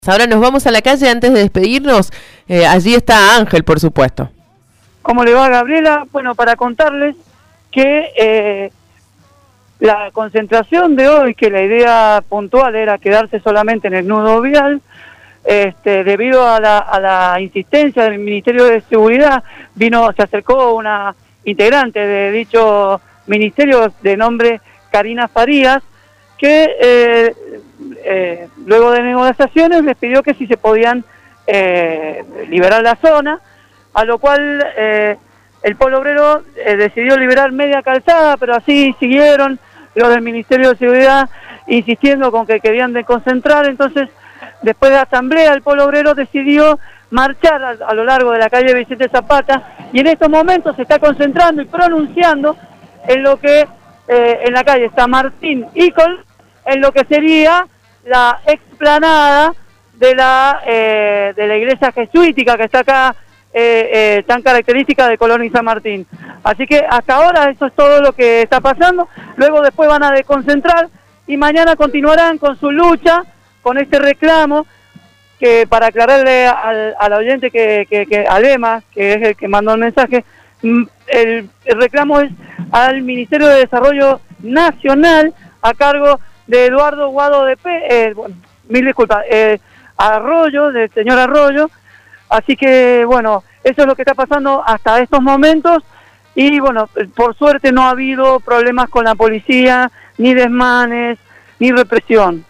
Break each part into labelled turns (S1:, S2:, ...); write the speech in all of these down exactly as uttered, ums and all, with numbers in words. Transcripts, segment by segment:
S1: Ahora nos vamos a la calle antes de despedirnos. Eh, allí está Ángel, por supuesto.
S2: ¿Cómo le va, Gabriela? Bueno, para contarles que eh, la concentración de hoy, que la idea puntual era quedarse solamente en el nudo vial, este, debido a la, a la insistencia del Ministerio de Seguridad, vino, se acercó una integrante de dicho ministerio de nombre Karina Farías, que eh, eh, luego de negociaciones les pidió que si se podían eh, liberar la zona, a lo cual eh, el Polo Obrero eh, decidió liberar media calzada, pero así siguieron los del Ministerio de Seguridad insistiendo con que querían desconcentrar. Entonces, después de la asamblea, el Polo Obrero decidió marchar a, a lo largo de la calle Vicente Zapata, y en estos momentos se está concentrando y pronunciando en lo que eh, en la calle San Martín y Col, en lo que sería la explanada de la eh, de la iglesia jesuítica que está acá, eh, eh, tan característica de Colón y San Martín. Así que hasta ahora eso es todo lo que está pasando. Luego después van a desconcentrar y mañana continuarán con su lucha, con este reclamo, que para aclararle al, al oyente que, que, que Alema, que es el que mandó el mensaje, el, el reclamo es al Ministerio de Desarrollo Nacional a cargo de Eduardo Guado de P, eh, bueno, mil disculpas, eh, Arroyo, del señor Arroyo. Así que bueno, eso es lo que está pasando hasta estos momentos, y bueno, por suerte no ha habido problemas con la policía, ni desmanes, ni represión.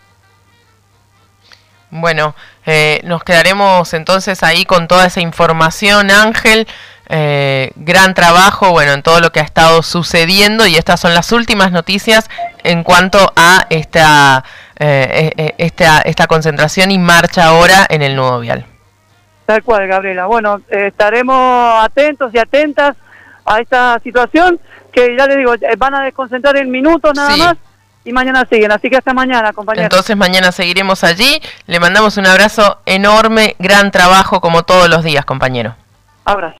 S1: Bueno, eh, nos quedaremos entonces ahí con toda esa información, Ángel. Eh, gran trabajo, bueno, en todo lo que ha estado sucediendo, y estas son las últimas noticias en cuanto a esta, eh, eh, esta, esta concentración y marcha ahora en el nudo vial.
S2: Tal cual, Gabriela. Bueno, eh, estaremos atentos y atentas a esta situación, que ya les digo, van a desconcentrar en minutos nada sí. más, y mañana siguen, así que hasta mañana, compañeros.
S1: Entonces mañana seguiremos allí. Le mandamos un abrazo enorme, gran trabajo como todos los días, compañero.
S2: Abrazo.